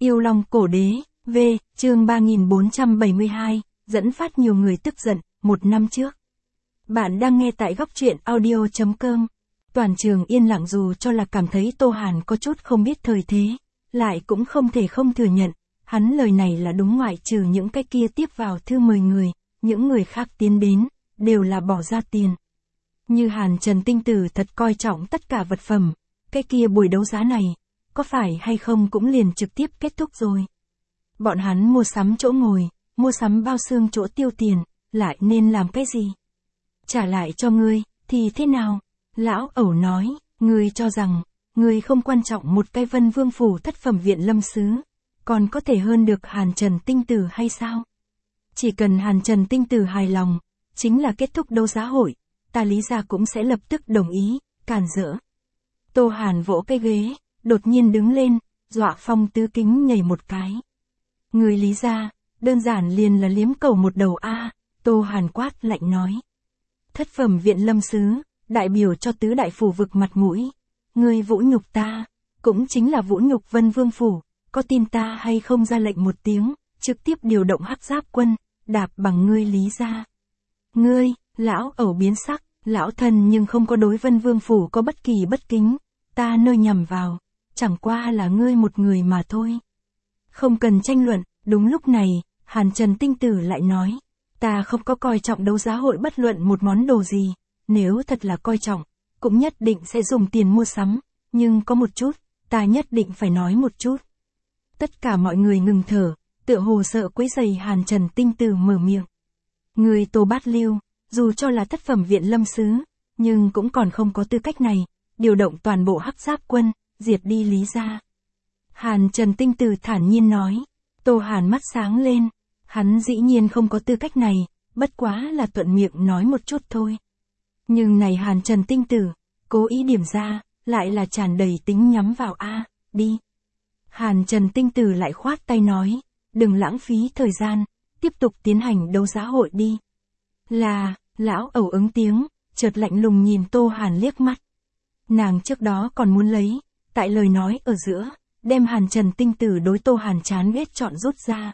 Yêu Long Cổ Đế, V, chương 3472, dẫn phát nhiều người tức giận, 1 năm trước. Bạn đang nghe tại góc truyện audio.com. Toàn trường yên lặng dù cho là cảm thấy Tô Hàn có chút không biết thời thế, lại cũng không thể không thừa nhận, hắn lời này là đúng ngoại trừ những cái kia tiếp vào thư mời người, những người khác tiến đến, đều là bỏ ra tiền. Như Hàn Trần Tinh Tử thật coi trọng tất cả vật phẩm, cái kia buổi đấu giá này, có phải hay không cũng liền trực tiếp kết thúc rồi. Bọn hắn mua sắm chỗ ngồi, mua sắm bao xương chỗ tiêu tiền, lại nên làm cái gì? Trả lại cho ngươi, thì thế nào? Lão ẩu nói, ngươi cho rằng, ngươi không quan trọng một cái Vân Vương Phủ thất phẩm viện lâm sứ, còn có thể hơn được Hàn Trần Tinh Tử hay sao? Chỉ cần Hàn Trần Tinh Tử hài lòng, chính là kết thúc đấu giá hội, ta Lý gia cũng sẽ lập tức đồng ý, cản rỡ. Tô Hàn vỗ cái ghế, đột nhiên đứng lên, dọa Phong Tứ Kính nhảy một cái. Người Lý gia, đơn giản liền là liếm cầu một đầu a. Tô Hàn quát lạnh nói. Thất phẩm viện lâm sứ, đại biểu cho tứ đại phủ vực mặt mũi. Ngươi vũ nhục ta, cũng chính là vũ nhục Vân Vương Phủ, có tin ta hay không ra lệnh một tiếng, trực tiếp điều động hắc giáp quân, đạp bằng ngươi Lý gia. Ngươi, lão ẩu biến sắc, lão thần nhưng không có đối Vân Vương Phủ có bất kỳ bất kính, ta nơi nhằm vào, chẳng qua là ngươi một người mà thôi. Không cần tranh luận, đúng lúc này, Hàn Trần Tinh Tử lại nói, ta không có coi trọng đấu giá hội bất luận một món đồ gì, nếu thật là coi trọng, cũng nhất định sẽ dùng tiền mua sắm, nhưng có một chút, ta nhất định phải nói một chút. Tất cả mọi người ngừng thở, tựa hồ sợ quấy rầy Hàn Trần Tinh Tử mở miệng. Người Tô Bát Lưu, dù cho là thất phẩm viện lâm sứ, nhưng cũng còn không có tư cách này, điều động toàn bộ hắc giáp quân, diệt đi Lý gia. Hàn Trần Tinh Tử thản nhiên nói. Tô Hàn mắt sáng lên, hắn dĩ nhiên không có tư cách này, bất quá là thuận miệng nói một chút thôi. Nhưng này Hàn Trần Tinh Tử, cố ý điểm ra, lại là tràn đầy tính nhắm vào a, đi. Hàn Trần Tinh Tử lại khoát tay nói, đừng lãng phí thời gian, tiếp tục tiến hành đấu giá hội đi. Là, lão ẩu ứng tiếng, chợt lạnh lùng nhìn Tô Hàn liếc mắt. Nàng trước đó còn muốn lấy, tại lời nói ở giữa, đem Hàn Trần Tinh Tử đối Tô Hàn chán ghét chọn rút ra.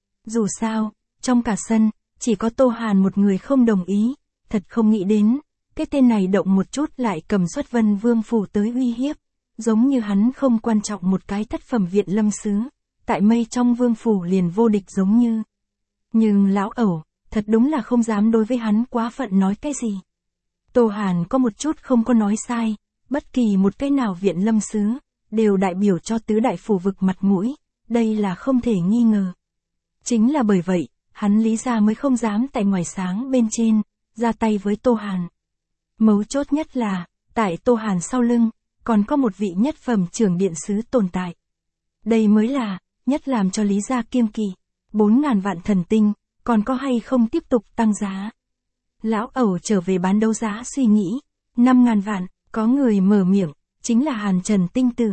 Dù sao, trong cả sân, chỉ có Tô Hàn một người không đồng ý, thật không nghĩ đến, cái tên này động một chút lại cầm xuất Vân Vương Phủ tới uy hiếp, giống như hắn không quan trọng một cái thất phẩm viện lâm sứ, tại mây trong Vương Phủ liền vô địch giống như. Nhưng lão ẩu, thật đúng là không dám đối với hắn quá phận nói cái gì. Tô Hàn có một chút không có nói sai, bất kỳ một cái nào viện lâm sứ, đều đại biểu cho tứ đại phủ vực mặt mũi, đây là không thể nghi ngờ. Chính là bởi vậy, hắn Lý gia mới không dám tại ngoài sáng bên trên, ra tay với Tô Hàn. Mấu chốt nhất là, tại Tô Hàn sau lưng, còn có một vị nhất phẩm trưởng điện sứ tồn tại. Đây mới là, nhất làm cho Lý gia kiêng kỵ, 4.000 vạn thần tinh, còn có hay không tiếp tục tăng giá. Lão ẩu trở về bán đấu giá suy nghĩ, 5.000 vạn, có người mở miệng, chính là Hàn Trần Tinh Tử.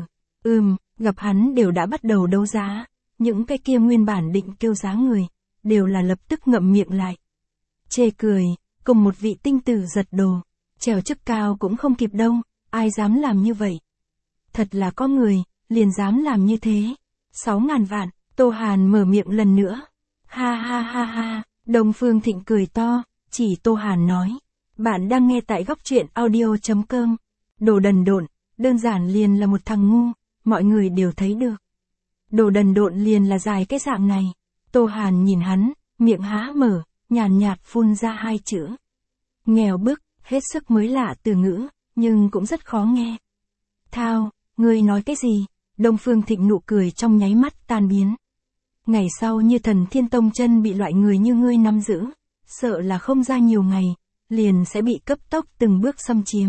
Gặp hắn đều đã bắt đầu đấu giá, những cái kia nguyên bản định kêu giá người, đều là lập tức ngậm miệng lại. Chê cười, cùng một vị tinh tử giật đồ, trèo chức cao cũng không kịp đâu, ai dám làm như vậy. Thật là có người, liền dám làm như thế. 6.000 vạn, Tô Hàn mở miệng lần nữa. Ha ha ha ha, Đông Phương Thịnh cười to, chỉ Tô Hàn nói. Bạn đang nghe tại góc truyện audio.com. Đồ đần độn, đơn giản liền là một thằng ngu, mọi người đều thấy được. Đồ đần độn liền là dài cái dạng này. Tô Hàn nhìn hắn, miệng há mở, nhàn nhạt phun ra 2 chữ. Nghèo bức, hết sức mới lạ từ ngữ, nhưng cũng rất khó nghe. Thao, ngươi nói cái gì? Đông Phương Thịnh nụ cười trong nháy mắt tan biến. Ngày sau như Thần Thiên Tông chân bị loại người như ngươi nắm giữ, sợ là không ra nhiều ngày, liền sẽ bị cấp tốc từng bước xâm chiếm.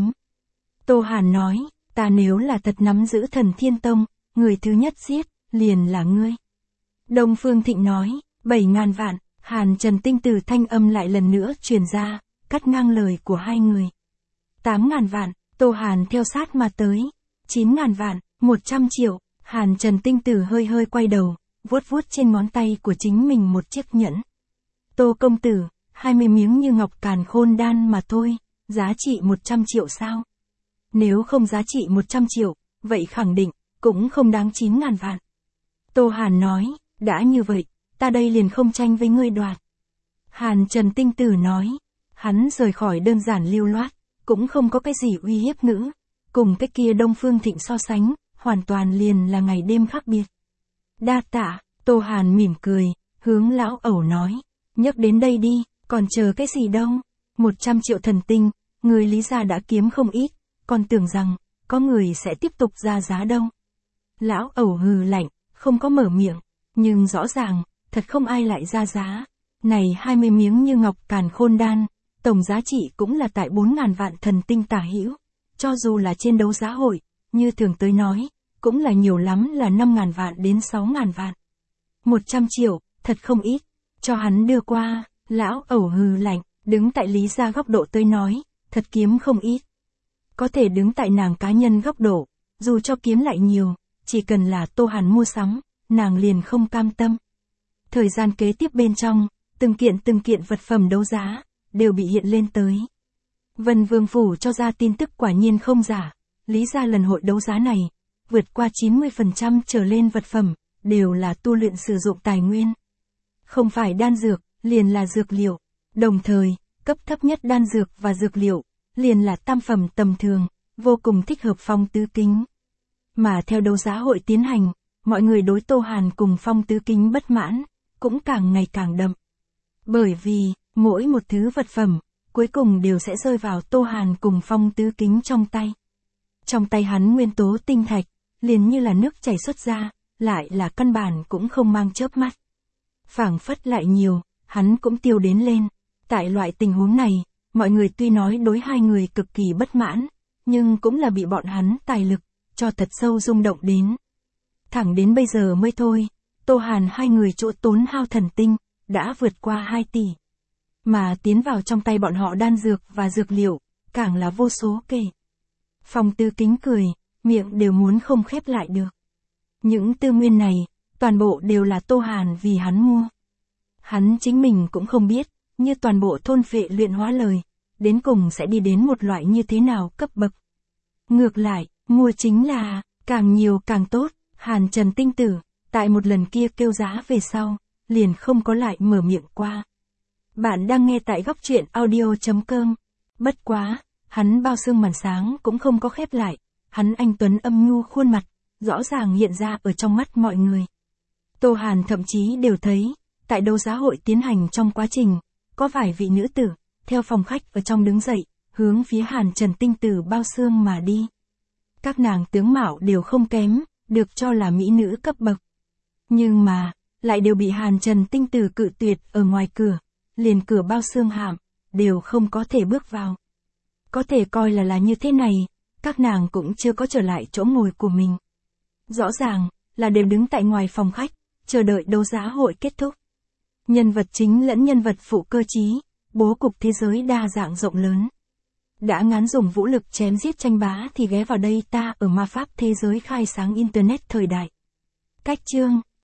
Tô Hàn nói, ta nếu là thật nắm giữ Thần Thiên Tông, người thứ nhất giết, liền là ngươi. Đông Phương Thịnh nói, 7.000 vạn, Hàn Trần Tinh Tử thanh âm lại lần nữa truyền ra, cắt ngang lời của hai người. 8.000 vạn, Tô Hàn theo sát mà tới. 9.000 vạn, 100 triệu, Hàn Trần Tinh Tử hơi hơi quay đầu, vuốt vuốt trên ngón tay của chính mình một chiếc nhẫn. Tô công tử, 20 miếng như ngọc càn khôn đan mà thôi, giá trị 100 triệu sao? Nếu không giá trị 100 triệu, vậy khẳng định, cũng không đáng 9.000 vạn. Tô Hàn nói, đã như vậy, ta đây liền không tranh với ngươi đoạt. Hàn Trần Tinh Tử nói, hắn rời khỏi đơn giản lưu loát, cũng không có cái gì uy hiếp ngữ, cùng cái kia Đông Phương Thịnh so sánh, hoàn toàn liền là ngày đêm khác biệt. Đa tạ, Tô Hàn mỉm cười, hướng lão ẩu nói, nhấc đến đây đi, còn chờ cái gì đâu, 100 triệu thần tinh, người Lý gia đã kiếm không ít, còn tưởng rằng, có người sẽ tiếp tục ra giá đâu. Lão ẩu hừ lạnh, không có mở miệng, nhưng rõ ràng, thật không ai lại ra giá. Này 20 miếng như ngọc càn khôn đan, tổng giá trị cũng là tại 4.000 vạn thần tinh tả hữu, cho dù là trên đấu giá hội, như thường tới nói, cũng là nhiều lắm là 5.000 vạn đến 6.000 vạn. 100 triệu, thật không ít, cho hắn đưa qua, lão ẩu hừ lạnh, đứng tại Lý gia góc độ tới nói, thật kiếm không ít. Có thể đứng tại nàng cá nhân góc độ, dù cho kiếm lại nhiều, chỉ cần là Tô Hàn mua sắm, nàng liền không cam tâm. Thời gian kế tiếp bên trong, từng kiện vật phẩm đấu giá, đều bị hiện lên tới. Vân Vương Phủ cho ra tin tức quả nhiên không giả, Lý gia lần hội đấu giá này, vượt qua 90% trở lên vật phẩm, đều là tu luyện sử dụng tài nguyên. Không phải đan dược, liền là dược liệu, đồng thời, cấp thấp nhất đan dược và dược liệu, liền là tam phẩm tầm thường, vô cùng thích hợp Phong Tứ Kính. Mà theo đấu giá hội tiến hành, mọi người đối Tô Hàn cùng Phong Tứ Kính bất mãn, cũng càng ngày càng đậm. Bởi vì, mỗi một thứ vật phẩm, cuối cùng đều sẽ rơi vào Tô Hàn cùng Phong Tứ Kính trong tay. Trong tay hắn nguyên tố tinh thạch, liền như là nước chảy xuất ra, lại là căn bản cũng không mang chớp mắt. Phảng phất lại nhiều, hắn cũng tiêu đến lên. Tại loại tình huống này, mọi người tuy nói đối hai người cực kỳ bất mãn, nhưng cũng là bị bọn hắn tài lực, cho thật sâu rung động đến. Thẳng đến bây giờ mới thôi, Tô Hàn hai người chỗ tốn hao thần tinh, đã vượt qua 2 tỷ. Mà tiến vào trong tay bọn họ đan dược và dược liệu, càng là vô số kể. Phong Tứ Kính cười, miệng đều muốn không khép lại được. Những tư nguyên này, toàn bộ đều là Tô Hàn vì hắn mua. Hắn chính mình cũng không biết, như toàn bộ thôn phệ luyện hóa lời, đến cùng sẽ đi đến một loại như thế nào cấp bậc. Ngược lại, mua chính là, càng nhiều càng tốt, Hàn Trần Tinh Tử, tại một lần kia kêu giá về sau, liền không có lại mở miệng qua. Bạn đang nghe tại góc truyện audio.com. Bất quá, hắn bao xương màn sáng cũng không có khép lại, hắn anh tuấn âm nhu khuôn mặt, rõ ràng hiện ra ở trong mắt mọi người. Tô Hàn thậm chí đều thấy, tại đấu giá hội tiến hành trong quá trình, có vài vị nữ tử, theo phòng khách ở trong đứng dậy, hướng phía Hàn Trần Tinh Tử bao xương mà đi. Các nàng tướng mạo đều không kém, được cho là mỹ nữ cấp bậc. Nhưng mà, lại đều bị Hàn Trần Tinh Tử cự tuyệt ở ngoài cửa, liền cửa bao xương hạm, đều không có thể bước vào. Có thể coi là như thế này, các nàng cũng chưa có trở lại chỗ ngồi của mình. Rõ ràng, là đều đứng tại ngoài phòng khách, chờ đợi đấu giá hội kết thúc. Nhân vật chính lẫn nhân vật phụ cơ trí, bố cục thế giới đa dạng rộng lớn. Đã ngán dùng vũ lực chém giết tranh bá thì ghé vào đây ta ở ma pháp thế giới khai sáng Internet thời đại. Cách chương